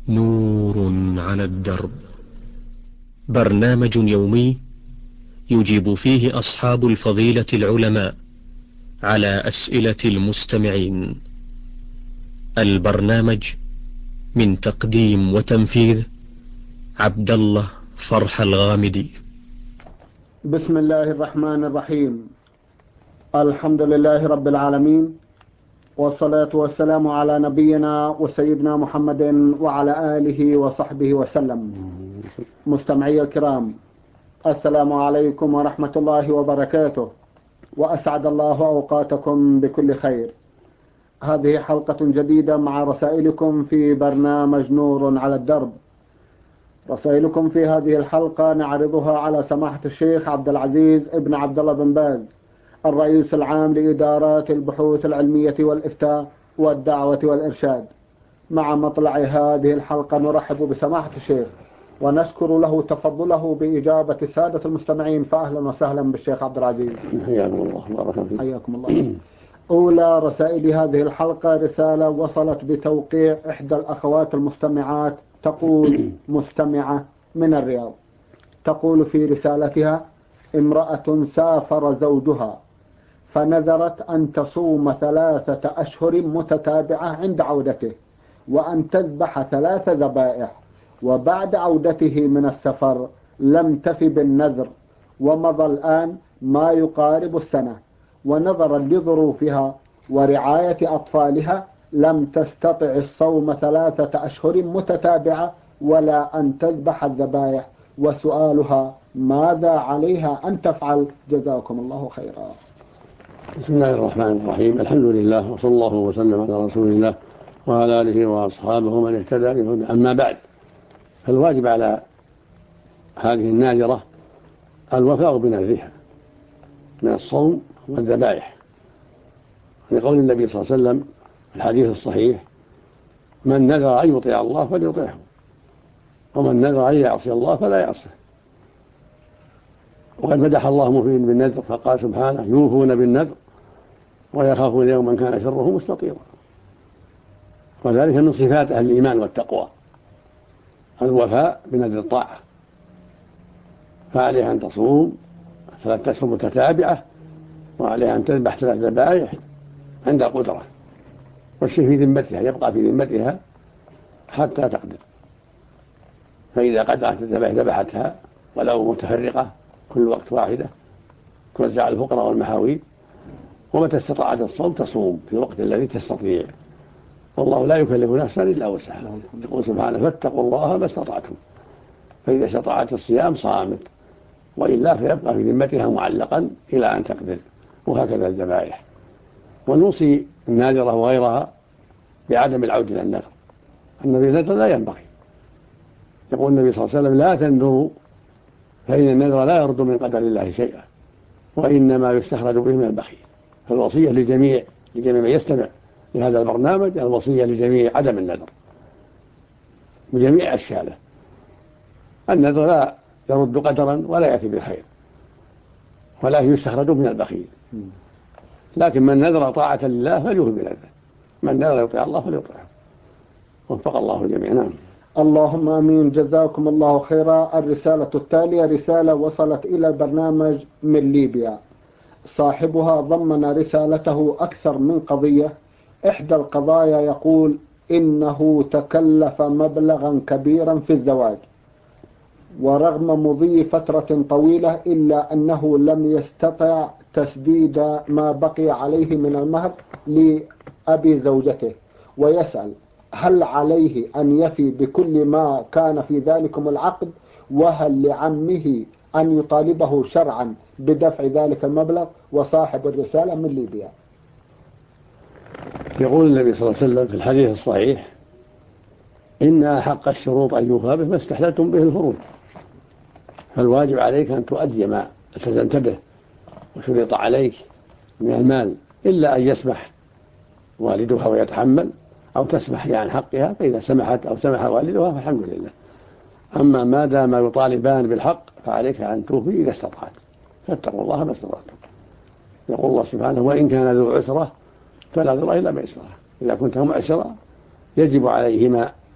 نور على الدرب. برنامج يومي يجيب فيه أصحاب الفضيلة العلماء على أسئلة المستمعين. البرنامج من تقديم وتنفيذ عبد الله فرح الغامدي. بسم الله الرحمن الرحيم. الحمد لله رب العالمين، والصلاة والسلام على نبينا وسيدنا محمد وعلى آله وصحبه وسلم. مستمعي الكرام، السلام عليكم ورحمة الله وبركاته، وأسعد الله أوقاتكم بكل خير. هذه حلقة جديدة مع رسائلكم في برنامج نور على الدرب. رسائلكم في هذه الحلقة نعرضها على سماحة الشيخ عبد العزيز ابن عبد الله بن باز، الرئيس العام لإدارات البحوث العلمية والإفتاء والدعوة والإرشاد. مع مطلع هذه الحلقة نرحب بسماحة الشيخ ونشكر له تفضله بإجابة السادة المستمعين، فأهلا وسهلا بالشيخ عبد العزيز. حياكم الله بارك فيك. حياكم الله. أولى رسائل هذه الحلقة رسالة وصلت بتوقيع إحدى الأخوات المستمعات، تقول مستمعة من الرياض، تقول في رسالتها: امرأة سافر زوجها فنذرت أن تصوم 3 أشهر متتابعة عند عودته، وأن تذبح 3 ذبائح، وبعد عودته من السفر لم تف بالنذر، ومضى الآن ما يقارب السنة، ونظرا لظروفها ورعاية أطفالها لم تستطع الصوم 3 أشهر متتابعة ولا أن تذبح الذبائح، وسؤالها: ماذا عليها أن تفعل؟ جزاكم الله خيرا. بسم الله الرحمن الرحيم. الحمد لله، وصلى الله وسلم على رسول الله وعلى آله وأصحابه من اهتدى بهداه. أما بعد، فالواجب على هذه الناذرة الوفاء بنذرها من الصوم والذبائح، لقول النبي صلى الله عليه وسلم في الحديث الصحيح: من نذر أن يطيع الله فليطيعه، ومن نذر أن يعصي الله فلا يعصيه. وقد مدح الله الموفين بالنذر فقال سبحانه: يوفون بالنذر ويخافون يوما كان شره مستطيرا. وذلك من صفات أهل الإيمان والتقوى، الوفاء بنذر الطاعة. فعليها أن تصوم 3 أشهر متتابعة، وعليها أن تذبح 3 ذبائح عند القدرة، والشيء في ذمتها، يبقى في ذمتها حتى تقدر. فإذا قدرت الذبائح ذبحتها، ولو متفرقة كل وقت واحدة، توزع على الفقراء والمحاويج. ومتى استطاعت الصوم تصوم في الوقت الذي تستطيع، والله لا يكلف نفسا إلا وسعها. يقول سبحانه: فاتقوا الله ما استطعتم. فإذا استطاعت الصيام صامت، وإلا فيبقى في ذمتها معلقا إلى أن تقدر. وهكذا الذبائح. ونوصي الناذرة وغيرها بعدم العودة إلى النذر. النذر لا ينبغي. يقول النبي صلى الله عليه وسلم: لا تنذروا فإن النذر لا يرد من قدر الله شيئا، وإنما يستخرج به من البخيل. فالوصية لجميع من يستمع لهذا البرنامج، الوصية لجميع عدم النذر بجميع أشكاله. النذر لا يرد قدرا ولا يأتي بالخير، ولا يستخرج من البخيل. لكن من نذر طاعة لله فليوفي بنذره، من نذر يطيع الله فليطيعه. وفق الله الجميع. نعم. اللهم امين، جزاكم الله خيرا. الرسالة التالية رسالة وصلت الى البرنامج من ليبيا، صاحبها ضمن رسالته اكثر من قضية. احدى القضايا يقول انه تكلف مبلغا كبيرا في الزواج، ورغم مضي فترة طويلة الا انه لم يستطع تسديد ما بقي عليه من المهر لأبي زوجته، ويسأل: هل عليه أن يفي بكل ما كان في ذلكم العقد؟ وهل لعمه أن يطالبه شرعا بدفع ذلك المبلغ؟ وصاحب الرسالة من ليبيا. يقول النبي صلى الله عليه وسلم في الحديث الصحيح: إن أحق الشروط أن يوفى به ما استحللتم به الفروج. فالواجب عليك أن تؤدي ما التزمت به وشرط عليك من المال، إلا أن يسمح والدها ويتحمل، أو تسمح عن حقها، فإذا سمحت أو سمح والدها فالحمد لله. أما ما دام يطالبان بالحق فعليك أن توفي إذا استطعت. فاتقوا الله ما استطعتم. يقول الله سبحانه: وإن كان ذو عسرة فلا ذر إلا ميسرة. إذا كنت معسرة يجب عليهما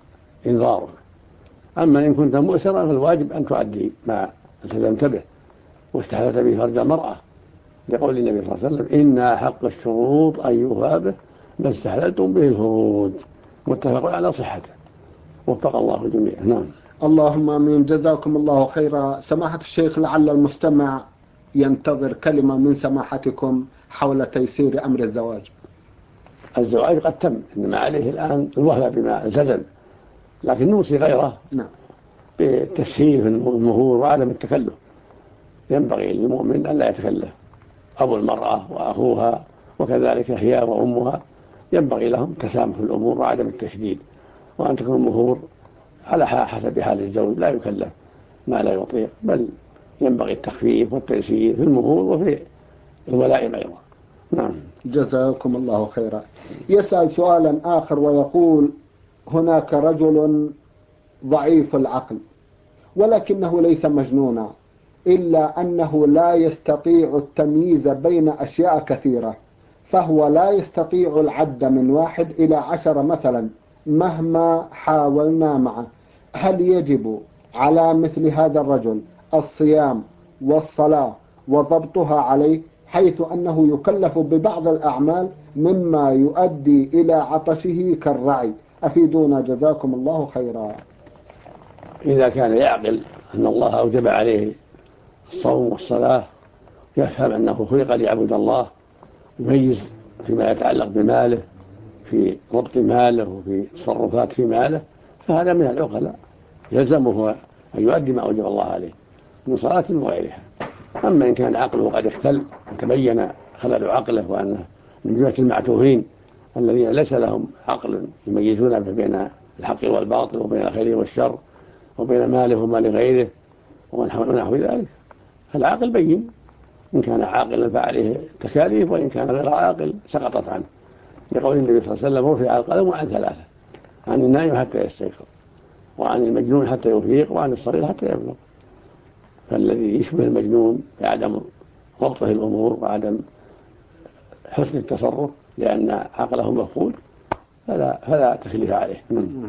إنذارك. أما إن كنت مؤسرا فالواجب أن تؤدي ما التزمت به واستحلت به فرج المرأة، لقول النبي صلى الله عليه وسلم: إن أحق الشروط أن يوفى به ما استحللتم به الفروج. متفق على صحته، وفق الله الجميع. نعم. اللهم آمين. جزاكم الله خيرا. سماحة الشيخ، لعل المستمع ينتظر كلمة من سماحتكم حول تيسير أمر الزواج. الزواج قد تم، إنما عليه الآن الوفاء بما التزم، لكن نوصي غيره نعم بالتسهيل في المهور وعدم التكلف. ينبغي للمؤمن أن لا يتكلف. أبو المرأة وأخوها وكذلك هي وأمها ينبغي لهم تسامح في الأمور وعدم التشديد، وأن تكون المهور على حسب حال الزوج، لا يكلف ما لا يطيق، بل ينبغي التخفيف والتيسير في المهور وفي الولائم أيضا. نعم. جزاكم الله خيرا. يسأل سؤالا آخر ويقول: هناك رجل ضعيف العقل ولكنه ليس مجنونا، إلا أنه لا يستطيع التمييز بين أشياء كثيرة، فهو لا يستطيع العد من 1 إلى 10 مثلا مهما حاولنا معه. هل يجب على مثل هذا الرجل الصيام والصلاة وضبطها عليه، حيث أنه يكلف ببعض الأعمال مما يؤدي إلى عطشه كالرعي؟ أفيدونا جزاكم الله خيرا. إذا كان يعقل أن الله أوجب عليه الصوم والصلاة، يفهم أنه خلق ليعبد الله، يميز فيما يتعلق بماله، في ضبط ماله وفي تصرفات في ماله، فهذا من العقلاء يلزمه أن يؤدي ما أوجب الله عليه من صلاة وغيرها. أما إن كان عقله قد اختل وتبين خلل عقله وأنه من جملة المعتوهين الذين ليس لهم عقل يميزون بين الحق والباطل وبين الخير والشر وبين ماله ومال غيره ونحو ذلك، فالعاقل بين. إن كان عاقلا فعليه تكاليف، وإن كان غير عاقل سقطت عنه، لقول النبي صلى الله عليه وسلم: رفع القلم عن 3: عن النائم حتى يستيقظ، وعن المجنون حتى يفيق، وعن الصغير حتى يبلغ. فالذي يشبه المجنون بعدم ضبطه الأمور وعدم حسن التصرف لأن عقله مفقود فلا تكليف عليه.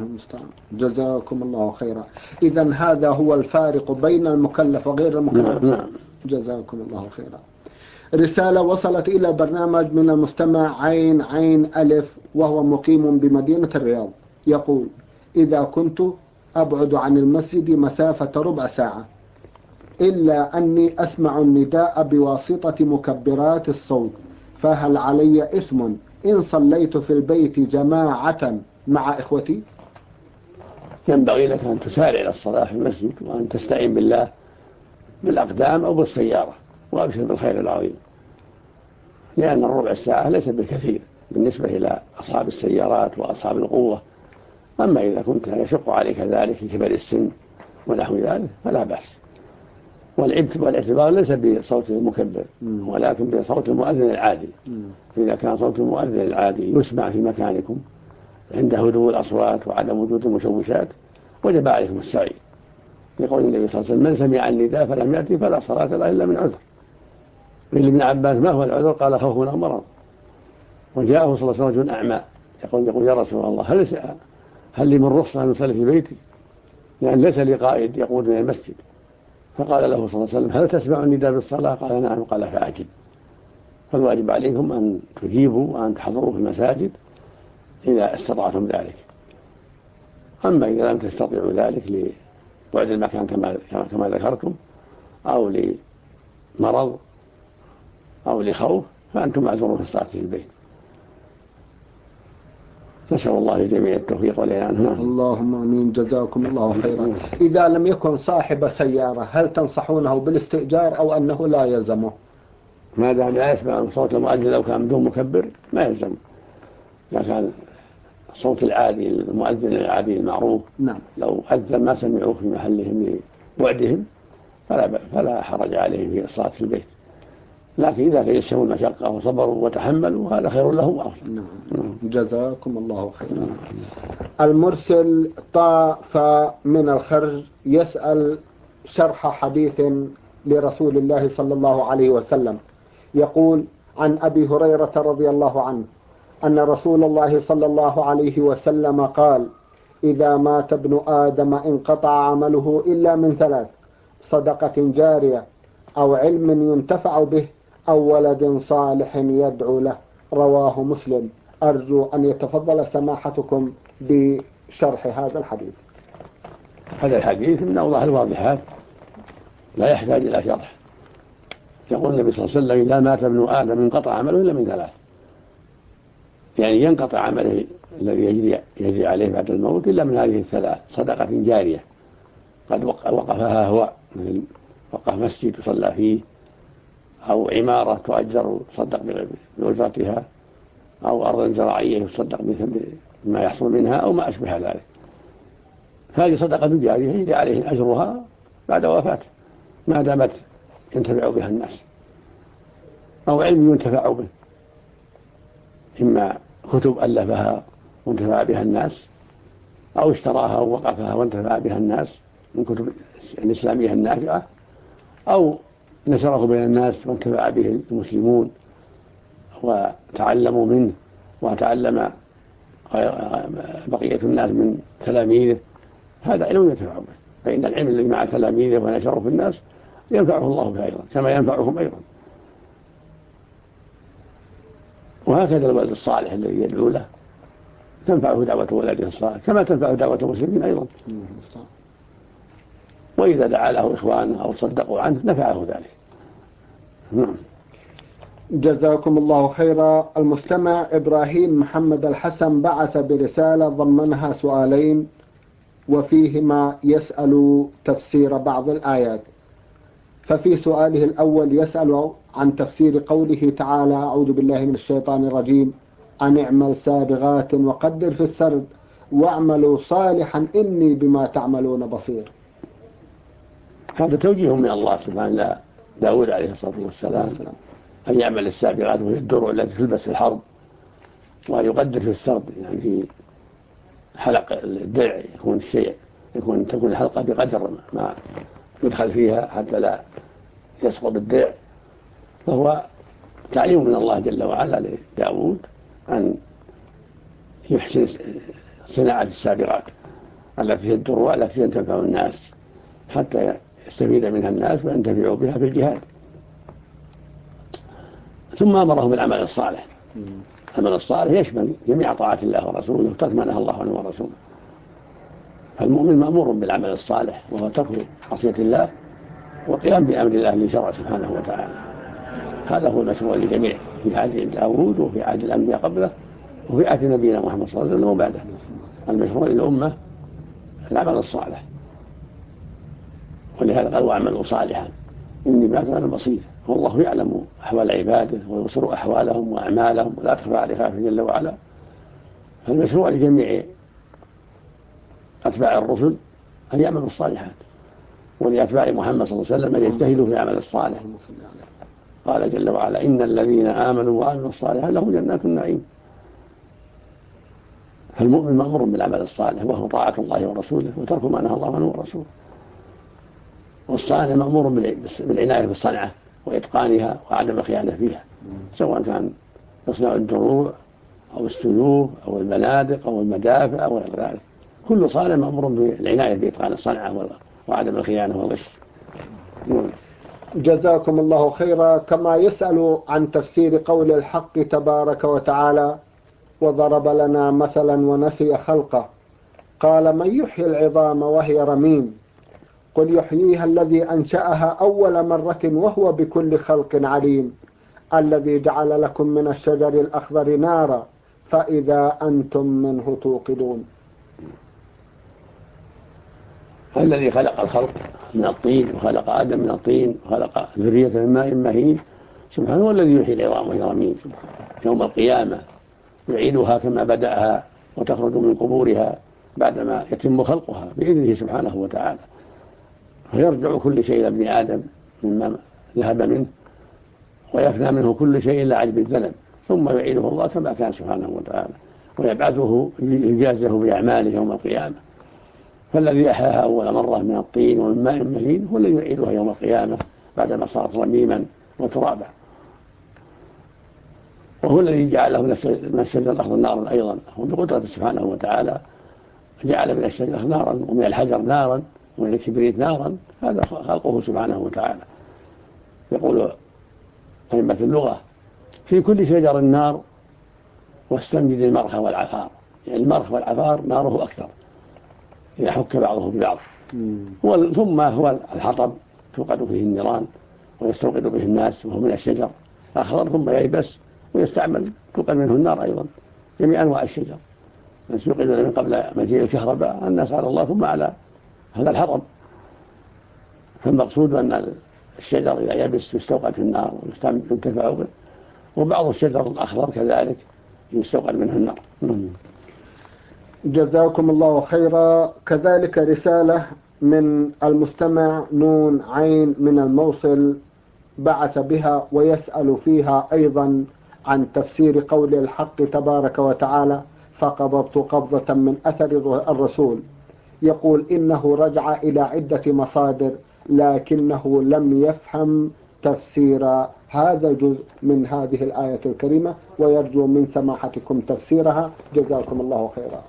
جزاكم الله خيرا. إذن هذا هو الفارق بين المكلف وغير المكلف. نعم. جزاكم الله خيرا. رسالة وصلت إلى برنامج من المستمع عين ألف، وهو مقيم بمدينة الرياض، يقول: إذا كنت أبعد عن المسجد مسافة ربع ساعة، إلا أني أسمع النداء بواسطة مكبرات الصوت، فهل علي إثم إن صليت في البيت جماعة مع إخوتي؟ ينبغي لك أن تسارع إلى الصلاة في المسجد، وأن تستعين بالله بالأقدام أو بالسيارة، وأبشر بالخير العظيم، لأن الربع الساعة ليس بكثير بالنسبة إلى أصحاب السيارات وأصحاب القوة. أما إذا كنت يشق عليك ذلك لكبر السن ونحو ذلك فلا بأس. والاعتبار ليس بصوت المكبر ولكن بصوت المؤذن العادي. إذا كان صوت المؤذن العادي يسمع في مكانكم عند هدوء الأصوات وعدم وجود المشوشات وجب عليكم السعي، لقول النبي صلى الله عليه وسلم: من سمع النداء فلم يأتي فلا صلاة له إلا من عذر. قيل لابن عباس: ما هو العذر؟ قال: خوف أو مرض. وجاءه صلى الله عليه وسلم رجل أعمى يقول: يا رسول الله، هل لي من رخصة أن أصلي في بيتي؟ لأن ليس لي قائد يقودني المسجد. فقال له صلى الله عليه وسلم: هل تسمع النداء بالصلاة؟ قال: نعم. قال: فأجب. فالواجب عليكم أن تجيبوا وأن تحضروا في المساجد إذا استطعتم ذلك. أما إذا لم تستطيعوا ذلك لبعد المكان كما ذكرتم، أو لمرض أو لخوف، فأنتم معذورون في الصلاة في البيت. نسأل الله لجميع التوفيق والعناية. اللهم آمين. جزاكم الله خيرا. إذا لم يكن صاحب سيارة، هل تنصحونه بالاستئجار أو أنه لا يلزمه؟ ما دام لا يسمع صوت المؤذن لو كان بدون مكبر ما يلزم. إذا كان الصوت العادي المؤذن العادي المعروف، نعم، لو أذن ما سمعوه في محلهم لبعدهم فلا حرج عليهم في الصلاة في البيت. لكن إذا تيسروا المشقة وصبروا وتحملوا هذا خير لهم وأفضل. نعم. جزاكم الله خيرا. المرسل طاف من الخرج يسأل شرح حديث لرسول الله صلى الله عليه وسلم، يقول: عن أبي هريرة رضي الله عنه أن رسول الله صلى الله عليه وسلم قال: إذا مات ابن آدم انقطع عمله إلا من ثلاث: صدقة جارية، أو علم ينتفع به، أو ولد صالح يدعو له. رواه مسلم. أرجو أن يتفضل سماحتكم بشرح هذا الحديث. هذا الحديث من أوضح الواضحات لا يحتاج إلى شرح. يقول النبي صلى الله عليه وسلم: إذا مات ابن آدم انقطع عمله إلا من ثلاث، يعني ينقطع عمله الذي يجري عليه بعد الموت إلا من هذه الثلاث: صدقة جارية قد وقفها هو، مثل وقف مسجد يصلى فيه، أو عمارة تؤجر تصدق بأجرتها، أو أرض زراعية يصدق بما يحصل منها، أو ما أشبه ذلك. هذه صدقة جارية يجري عليه أجرها بعد وفاته ما دامت ينتفع بها الناس، أو علم ينتفع به، إما كتب ألفها وانتفع بها الناس، أو اشتراها ووقفها وانتفع بها الناس من كتب الإسلامية النافعة، أو نشره بين الناس وانتفع به المسلمون وتعلموا منه، وتعلم بقية الناس من تلاميذه. هذا علم ينتفع به، فإن العلم الذي مع تلاميذه ونشره في الناس ينفعه الله به أيضا كما ينفعهم أيضا. وهكذا الولد الصالح الذي يدعو له تنفعه دعوة ولده الصالح كما تنفعه دعوة المسلمين أيضا. وإذا دعا له إخوانه أو صدقوا عنه نفعه ذلك. نعم. جزاكم الله خيرا. المستمع إبراهيم محمد الحسن بعث برسالة ضمنها سؤالين وفيهما يسأل تفسير بعض الآيات. ففي سؤاله الأول يسأل عن تفسير قوله تعالى: أعوذ بالله من الشيطان الرجيم، أن اعمل سابغات وقدر في السرد واعملوا صالحا إني بما تعملون بصير. هذا توجيه من الله سبحانه داود عليه الصلاة والسلام أن يعمل السابغات وهي الدروع التي تلبس في الحرب، ويقدر في السرد، يعني في حلق الدرع تكون الحلقة بقدر ما يدخل فيها حتى لا يسقط الدرع. فهو تعليم من الله جل وعلا لداود أن يحسن صناعة السابغات التي هي الدروع التي تنفع الناس حتى يستفيد منها الناس وينتفعوا بها في الجهاد. ثم أمرهم بالعمل الصالح. العمل الصالح يشمل جميع طاعات الله ورسوله وترك ما نهى الله عنه ورسوله. فالمؤمن مأمور بالعمل الصالح وهو ترك معصية الله وقيام بأمر الله الذي شرع سبحانه وتعالى. هذا هو المشروع للجميع في عهد داود وفي عهد الأنبياء قبله وفي عهد نبينا محمد صلى الله عليه وسلم وبعده. المشروع للأمة العمل الصالح، ولهذا قال: واعملوا صالحا إني بما تعملون بصير. والله يعلم أحوال عباده ويبصر أحوالهم وأعمالهم ولا تخفى عليه خافية جل وعلا. فالمشروع لجميع أتباع الرسل أن يعملوا الصالحات، ولأتباع محمد صلى الله عليه وسلم أن يجتهدوا في العمل الصالح. قال جل وعلا: إن الذين آمنوا وعملوا الصالحات لهم جنات النعيم. فالمؤمن مأمور بالعمل الصالح وهو طاعة الله ورسوله وترك ما نهى الله عنه ورسوله. والصانع مأمور بالعناية بالصنعة وإتقانها وعدم الخيانة فيها، سواء كان يصنع الدروع أو السيوف أو البنادق أو المدافع أو غير ذلك. كل صانع مأمور بالعناية بإتقان الصنعة وعدم الخيانة والغش. جزاكم الله خيرا. كما يسأل عن تفسير قول الحق تبارك وتعالى: وضرب لنا مثلا ونسي خلقه قال من يحيي العظام وهي رميم قل يحييها الذي أنشأها أول مرة وهو بكل خلق عليم الذي جعل لكم من الشجر الأخضر نارا فإذا أنتم منه توقدون. الذي خلق الخلق من الطين وخلق آدم من الطين وخلق ذرية من ماء مهين سبحانه هو الذي يحيي العظام وهي رميم يوم القيامة، يعيدها كما بدأها وتخرج من قبورها بعدما يتم خلقها بإذنه سبحانه وتعالى، فيرجع كل شيء إلى ابن آدم مما ذهب منه ويفنى منه كل شيء إلا عجب الذنب، ثم يعيده الله كما كان سبحانه وتعالى ويبعثه ليجازيه بأعماله يوم القيامة. فالذي أحياها أول مرة من الطين ومن ماء مهين هو الذي يعيدها يوم القيامة بعدما صارت رميما وترابا، وهو الذي جعله من الشجر الأخضر نارا أيضا، وبقدرته سبحانه وتعالى جعل من الشجرة نارا ومن الحجر نارا ومن الكبريت نارا، هذا خلقه سبحانه وتعالى. يقول أئمة اللغة: في كل شجر نار واستنجد المرخ والعفار. يعني المرخ والعفار ناره أكثر إذا حك بعضه ببعض. ثم هو الحطب توقد فيه النيران ويستوقد به الناس، وهو من الشجر أخضر ثم ييبس ويستعمل توقد منه النار أيضا. جميع أنواع الشجر الناس يوقدون من قبل مجيء الكهرباء الناس على الله، ثم على هذا الحطب. فالمقصود أن الشجر إذا يبس يستوقد في النار وينتفع به، وبعض الشجر الأخضر كذلك يستوقد منه النار. جزاكم الله خيرا. كذلك رسالة من المستمع نون عين من الموصل بعث بها ويسأل فيها أيضا عن تفسير قول الحق تبارك وتعالى: فقبضت قبضة من أثر الرسول. يقول إنه رجع إلى عدة مصادر لكنه لم يفهم تفسير هذا الجزء من هذه الآية الكريمة، ويرجو من سماحتكم تفسيرها. جزاكم الله خيرا.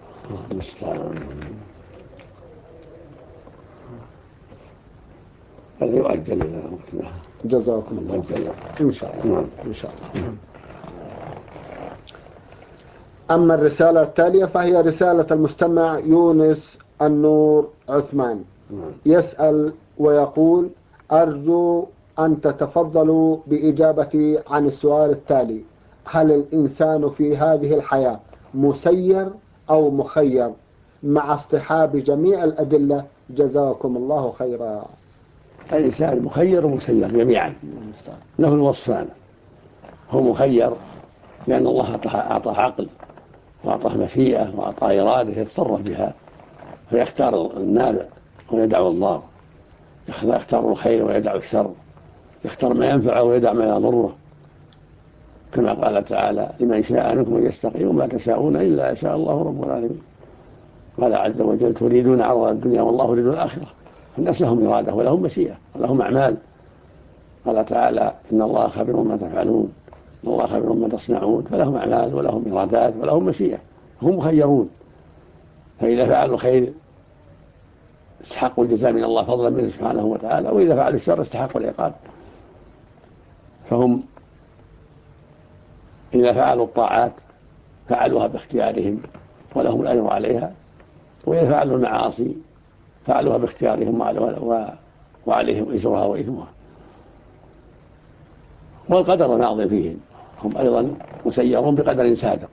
هذا يؤجل إلى وقتنا. جزاكم الله خيرا إن شاء الله. إن شاء الله. أما الرسالة التالية فهي رسالة المستمع يونس النور عثمان، يسأل ويقول: أرجو أن تتفضلوا بإجابتي عن السؤال التالي: هل الإنسان في هذه الحياة مسير أو مخير مع اصطحاب جميع الأدلة؟ جزاكم الله خيرا. الإنسان مخير ومسير جميعا، له الوصفان. هو مخير لأن الله أعطاه عقل وأعطاه مشيئة وأعطاه إرادة يتصرف بها، فيختار النافع ويدع الضار، يختار الخير ويدع الشر، يختار ما ينفعه ويدع ما يضره، كما قال تعالى: لمن شاء منكم أن يستقيم وما تشاءون إلا إن شاء الله رب العالمين. قال عز وجل: تريدون عرض الدنيا والله يريد الآخرة. الناس لهم إرادة ولهم مشيئة ولهم أعمال. قال تعالى: إن الله خبير ما تفعلون، إن الله خبير ما تصنعون. فلهم أعمال ولهم إرادات ولهم مشيئة، هم مخيرون. فإذا فعلوا الخير استحقوا الجزاء من الله فضلا منه سبحانه وتعالى، وإذا فعلوا الشر استحقوا العقاب. فهم إذا فعلوا الطاعات فعلوها باختيارهم ولهم الأجر عليها، وإذا فعلوا المعاصي فعلوها باختيارهم وعليهم إزرها وإثمها. والقدر ماضي فيهم، هم أيضا مسيرون بقدر سابق.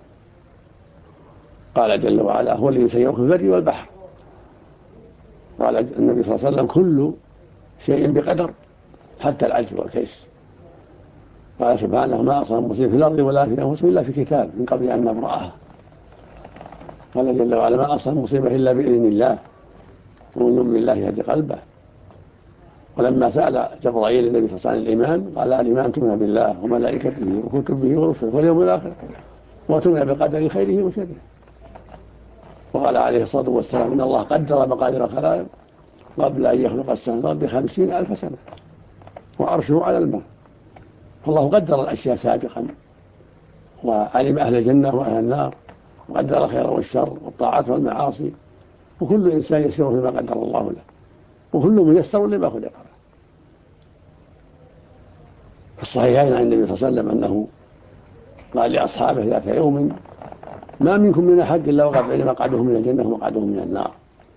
قال جل وعلا: هو الذي يسيركم في البر والبحر. قال النبي صلى الله عليه وسلم: كل شيء بقدر حتى العجز والكيس. قال سبحانه: ما أصاب مصيبة في الأرض ولا في أنفسكم إلا في كتاب من قبل أن نبرأها. قال جل وعلا: ما أصاب مصيبة إلا بإذن الله ومن يؤمن بالله يهدي قلبه. ولما سأل جبرائيل النبي صلى الله عليه وسلم الإيمان قال: الإيمان تؤمن بالله وملائكته وكتبه ورسله واليوم الآخر وتؤمن بقدر خيره وشره. وقال عليه الصلاة والسلام: إن الله قدر مقادير الخلائق قبل أن يخلق السماوات ب50,000 سنة وعرشه على الماء. فالله قدر الأشياء سابقا وعلم أهل الجنة وأهل النار، وقدر الخير والشر والطاعات والمعاصي، وكل إنسان يسير فيما قدر الله له، وكل ميسر لما خلق له. في الصحيحين عن النبي صلى الله عليه وسلم أنه قال لأصحابه ذات يوم: ما منكم من أحد إلا وقد علم مقعده من الجنة ومقعده من النار.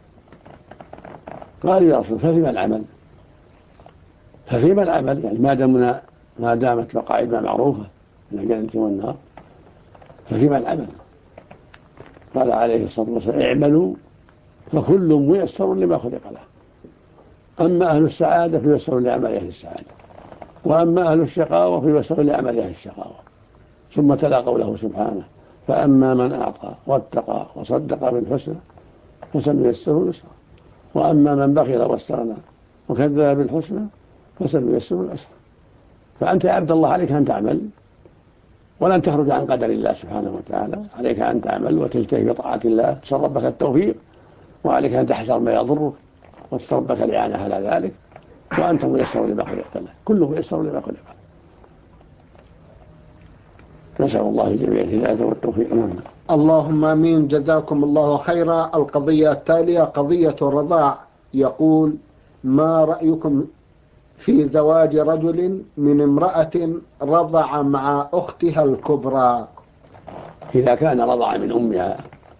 قالوا: يا رسول ففيما العمل؟ ففيما العمل يعني ما دامت مقاعدنا معروفة من الجنة والنار، ففيما العمل؟ قال عليه الصلاة والسلام: اعملوا فكل ميسر لما خلق له. أما أهل السعادة فييسروا لعمل أهل السعادة، وأما أهل الشقاوة فييسروا لعمل أهل الشقاوة. ثم تلا قوله سبحانه: فأما من أعطى واتقى وصدق بالحسنى فسنيسره اليسرى، وأما من بخل واستغنى وكذب بالحسنى فسنيسره العسرى. فأنت يا عبد الله عليك أن تعمل ولن تخرج عن قدر الله سبحانه وتعالى. عليك أن تعمل وتجتهد بطاعة الله تسأل ربك التوفيق، وعليك أن تحذر ما يضرك وتسأل ربك الإعانة على ذلك، وأنت ميسر لما خلقت له، كله ميسر لما خلق له. نسأل الله الجميع الهداية والتوفيق. اللهم آمين. جزاكم الله خيرا. القضية التالية قضية الرضاع. يقول: ما رأيكم في زواج رجل من امرأة رضع مع أختها الكبرى؟ إذا كان رضع من أمها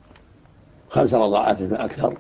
5 رضعات فأكثر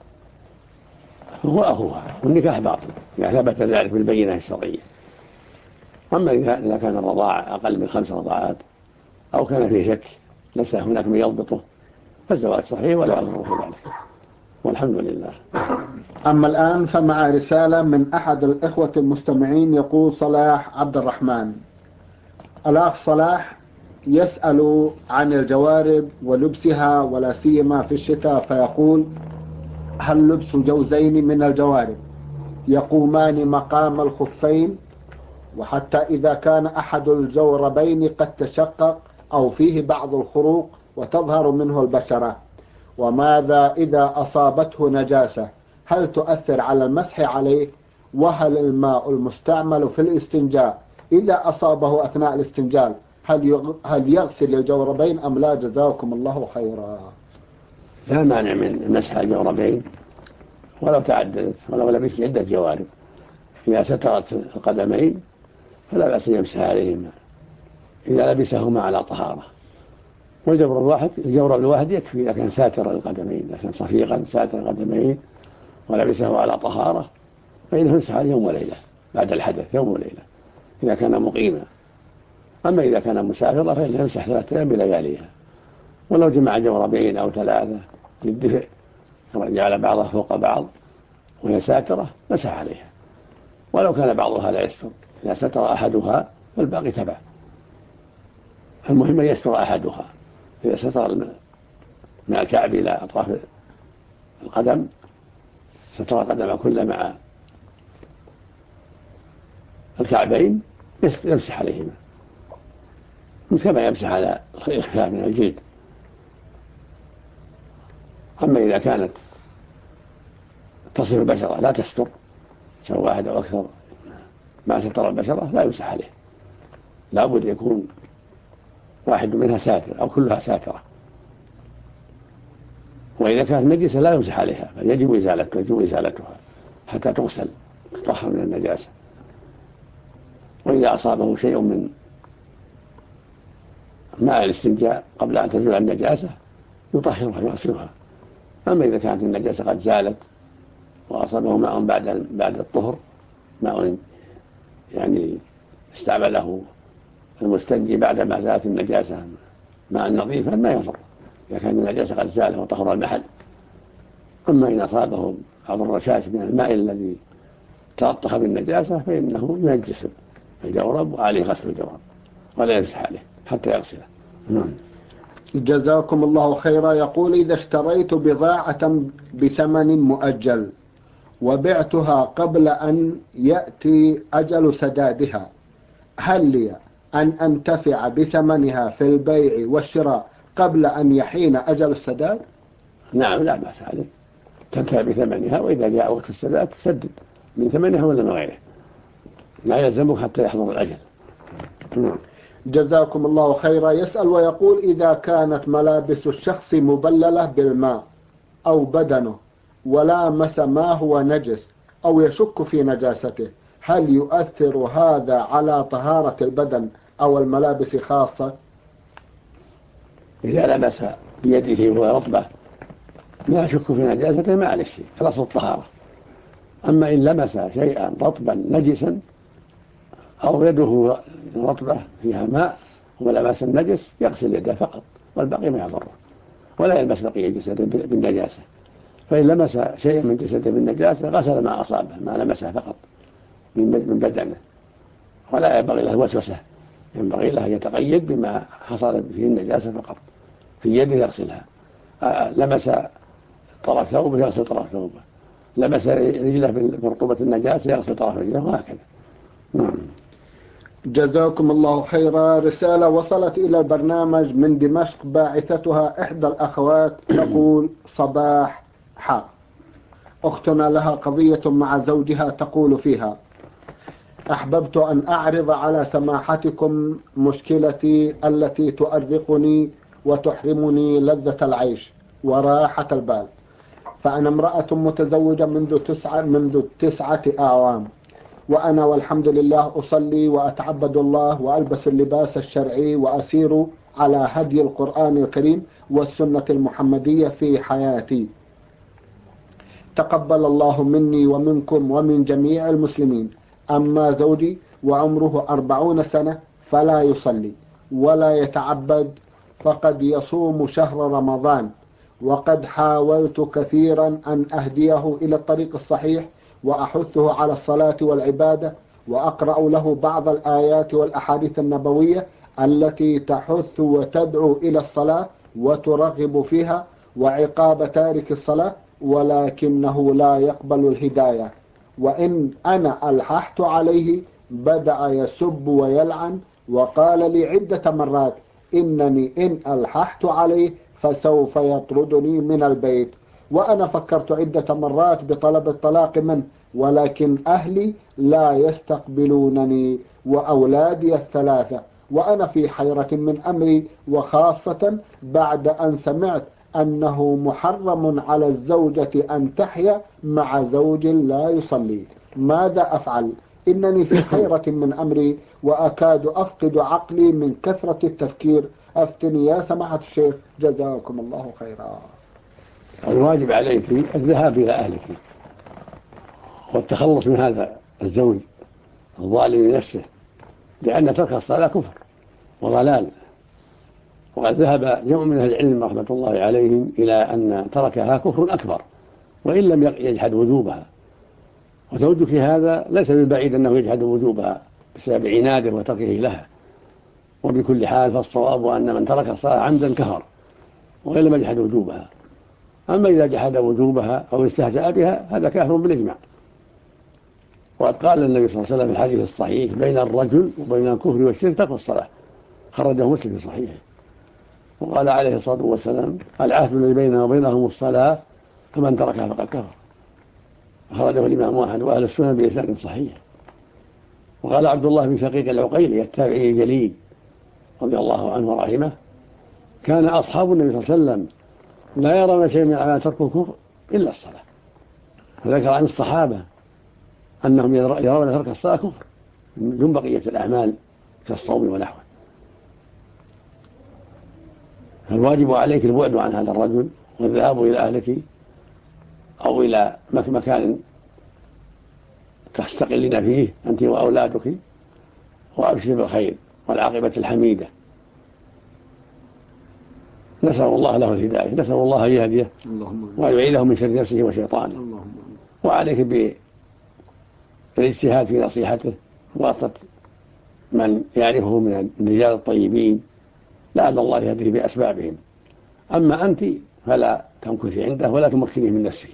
فهو أخوها والنكاح باطل إذا ثبت ذلك بالبينة الشرعية. أما إذا كان الرضاع أقل من 5 رضعات أو كان في شك ليس هناك من يضبطه فالزواج صحيح ولا عذر في ذلك والحمد لله. أما الآن فمع رسالة من أحد الإخوة المستمعين. يقول صلاح عبد الرحمن: الأخ صلاح يسأل عن الجوارب ولبسها ولا سيما في الشتاء، فيقول: هل لبس جوزين من الجوارب يقومان مقام الخفين؟ وحتى إذا كان أحد الجوربين قد تشقق أو فيه بعض الخروق وتظهر منه البشرة، وماذا إذا أصابته نجاسة؟ هل تؤثر على المسح عليه؟ وهل الماء المستعمل في الاستنجاء إذا أصابه أثناء الاستنجاء هل يغسل الجوربين أم لا؟ جزاكم الله خيرا. لا مانع من مسح الجوربين ولو تعددت ولو لبس عدة جوارب. إذا سترت القدمين فلا بأس يمسح عليهما إذا لبسهما على طهارة. والجورب الواحد يكفي إذا كان ساتر القدمين، إذا كان صفيقا ساتر القدمين ولبسه على طهارة فإنه يمسح عليه يوم وليلة بعد الحدث، يوم وليلة إذا كان مقيما. أما إذا كان مسافرا فإنه يمسح 3 أيام بلياليها. ولو جمع جوربين أو 3 للدفء جعل بعضها فوق بعض وهي ساترة مسح عليها. ولو كان بعضها لا يستر، إذا ستر أحدها فالباقي تبع. المهم أن يستر أحدها. إذا ستر من الكعب إلى أطراف القدم ستر القدم كله مع الكعبين يمسح عليهما كما يمسح على الخلاف من الجلد. أما إذا كانت تصف البشرة لا تستر، سواء واحد أو أكثر ما ستر البشرة لا يمسح عليه، لا بد يكون واحد منها ساتر أو كلها ساترة. وإذا كانت نجسة لا يمسح عليها بل يجب إزالتها حتى تغسل تطهر من النجاسة. وإذا أصابه شيء من ماء الاستنجاء قبل أن تزول النجاسة يطهرها ويغسلها. أما إذا كانت النجاسة قد زالت وأصابه ماء بعد الطهر، ماء يعني استعمله المستنجي بعد ما زالت النجاسة ماء نظيفا ما يضر إذا كان النجاسة قد زالت وطهر المحل. أما إن أصابه بعض الرشاش من الماء الذي تلطخ بالنجاسة فإنه ينجس الجورب وعليه غسل الجورب ولا يمسح عليه حتى يغسله. جزاكم الله خيرا. يقول: إذا اشتريت بضاعة بثمن مؤجل وبعتها قبل أن يأتي أجل سدادها، هل لي أن أنتفع بثمنها في البيع والشراء قبل أن يحين أجل السداد؟ نعم لا بأس عليك، تنتفع بثمنها، وإذا جاء وقت السداد تسدد من ثمنها ولا من غيره، لا يلزمك حتى يحضر الأجل. جزاكم الله خيرا. يسأل ويقول: إذا كانت ملابس الشخص مبللة بالماء أو بدنه ولامس ما هو نجس أو يشك في نجاسته، هل يؤثر هذا على طهارة البدن أو الملابس خاصة؟ إذا لمس بيده وهو رطبة لا يشك في نجاسته ما عليه شيء، خلاص الطهارة. أما إن لمس شيئا رطبا نجسا أو يده رطبة فيها ماء ولمس النجس يغسل يده فقط والباقي ما يضره، ولا يلمس بقية جسده بالنجاسة. فإن لمس شيئا من جسده بالنجاسة غسل ما أصابه ما لمسه فقط من بدنه، ولا ينبغي له وسوسة، ينبغي له يتقيد بما حصل فيه النجاسة فقط. في يده يغسلها، لمس طرف ثوبه يغسل طرف ثوبه، لمس رجله برطوبة النجاسة يغسل طرف رجله، وهكذا. جزاكم الله خيرا. رسالة وصلت إلى البرنامج من دمشق، باعثتها إحدى الأخوات تقول: صباح حق. أختنا لها قضية مع زوجها تقول فيها: أحببت أن أعرض على سماحتكم مشكلتي التي تؤرقني وتحرمني لذة العيش وراحة البال. فأنا امرأة متزوجة منذ 9 أعوام، وأنا والحمد لله أصلي وأتعبد الله وألبس اللباس الشرعي وأسير على هدي القرآن الكريم والسنة المحمدية في حياتي. تقبل الله مني ومنكم ومن جميع المسلمين. أما زوجي وعمره 40 سنة فلا يصلي ولا يتعبد، فقد يصوم شهر رمضان، وقد حاولت كثيرا أن أهديه إلى الطريق الصحيح وأحثه على الصلاة والعبادة، وأقرأ له بعض الآيات والأحاديث النبوية التي تحث وتدعو إلى الصلاة وترغب فيها وعقاب تارك الصلاة، ولكنه لا يقبل الهداية. وإن أنا ألححت عليه بدأ يسب ويلعن، وقال لي عدة مرات إنني إن ألححت عليه فسوف يطردني من البيت. وأنا فكرت عدة مرات بطلب الطلاق منه، ولكن أهلي لا يستقبلونني وأولادي 3، وأنا في حيرة من أمري، وخاصة بعد أن سمعت أنه محرم على الزوجة أن تحيا مع زوج لا يصلي. ماذا أفعل؟ إنني في حيرة من أمري وأكاد أفقد عقلي من كثرة التفكير. أفتني يا سماحة الشيخ، جزاكم الله خيرا. الواجب عليك الذهاب إلى أهلك والتخلص من هذا الزوج الظالم لنفسه، لأن ترك الصلاة كفر وضلال. وقد ذهب جمع من أهل العلم رحمة الله عليهم إلى أن تركها كفر أكبر وإن لم يجحد وجوبها. وزوجك هذا ليس بالبعيد أنه يجحد وجوبها بسبب عناده وتركه لها، وبكل حال فالصواب أن من ترك الصلاة عمدا كفر وإن لم يجحد وجوبها. أما إذا جحد وجوبها أو استهزأ بها هذا كافر بالإجماع. وقد قال النبي صلى الله عليه وسلم في الحديث الصحيح بين الرجل وبين الكفر والشرك ترك الصلاة، خرجه مسلم في صحيحه. وقال عليه الصلاة والسلام العهد الذي بيننا وبينهم الصلاة فمن تركها فقد كفر، خرجه الإمام أحمد وأهل السنة بإسناد صحيح. وقال عبد الله بن شقيق العقيلي التابعي الجليل رضي الله عنه ورحمه كان أصحاب النبي صلى الله عليه وسلم لا يرون شيء من أعمال ترك الكفر إلا الصلاة، فذكر عن الصحابة أنهم يرون ترك الصلاة كفر دون بقية الأعمال كالصوم ونحوه. فالواجب عليك البعد عن هذا الرجل والذهاب إلى أهلك أو إلى مكان تستقلين فيه أنت وأولادك، وأبشر بالخير والعاقبة الحميدة. نسأل الله له الهداية، نسأل الله أن يهديه ويعيده من شر نفسه وشيطانه. وعليك بالاجتهاد في نصيحته واسطة من يعرفه من الرجال الطيبين لعل الله يهديه بأسبابهم. أما أنت فلا تمكثي عنده ولا تمكنيه من نفسك،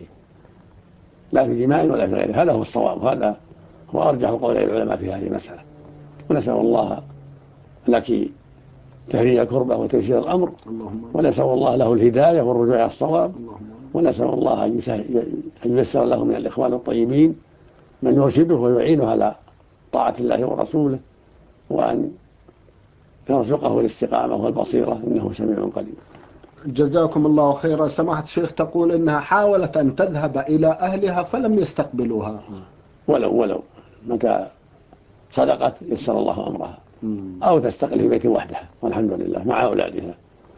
لا في جماع ولا في غيره. هذا هو الصواب، هذا هو أرجح قول العلماء في هذه المسألة. ونسأل الله لك تفريج الكربة وتيسير الأمر، ونسأل الله له الهداية والرجوع إلى الصواب، ونسأل الله أن ييسر له من الإخوان الطيبين من يرشده ويعينه على طاعة الله ورسوله، وأن يرزقه الاستقامة والبصيرة إنه سميع قريب. جزاكم الله خيرا. سماحة الشيخ تقول إنها حاولت أن تذهب إلى أهلها فلم يستقبلوها. ولو متى صدقت يسر الله أمرها، أو تستقل في بيت وحدها والحمد لله مع أولادها.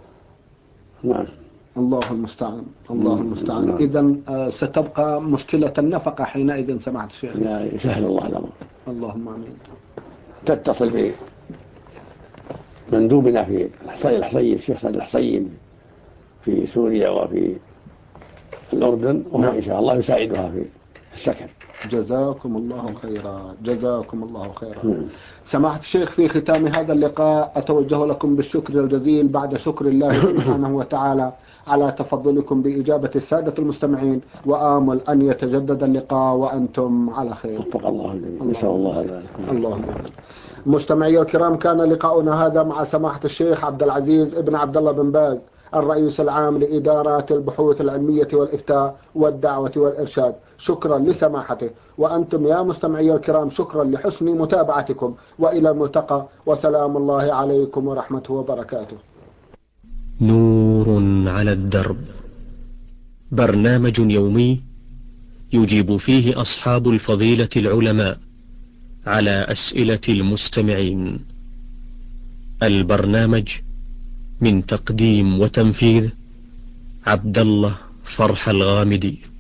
نعم. الله المستعان، الله المستعان. إذن ستبقى مشكلة النفقة حينئذ سماحة الشيخ. لا يسهل الله الأمر. اللهم آمين. تتصل بمندوبنا في الحصين الشيخ صالح الحصين في سوريا وفي الأردن، وهو إن شاء الله يساعدها في السكن. جزاكم الله خيرا، جزاكم الله خيرا. سماحة الشيخ في ختام هذا اللقاء أتوجه لكم بالشكر الجزيل بعد شكر الله سبحانه وتعالى على تفضلكم بإجابة السادة المستمعين، وآمل أن يتجدد اللقاء وأنتم على خير. وفق الله الجميع، نسأل الله ذلك. اللهم مستمعي الكرام، كان لقاؤنا هذا مع سماحة الشيخ عبد العزيز ابن عبد الله بن باز الرئيس العام لإدارات البحوث العلمية والإفتاء والدعوة والإرشاد. شكرا لسماحته، وأنتم يا مستمعي الكرام شكرا لحسن متابعتكم، وإلى الملتقى، وسلام الله عليكم ورحمته وبركاته. نور على الدرب، برنامج يومي يجيب فيه أصحاب الفضيلة العلماء على أسئلة المستمعين. البرنامج من تقديم وتنفيذ عبد الله فرح الغامدي.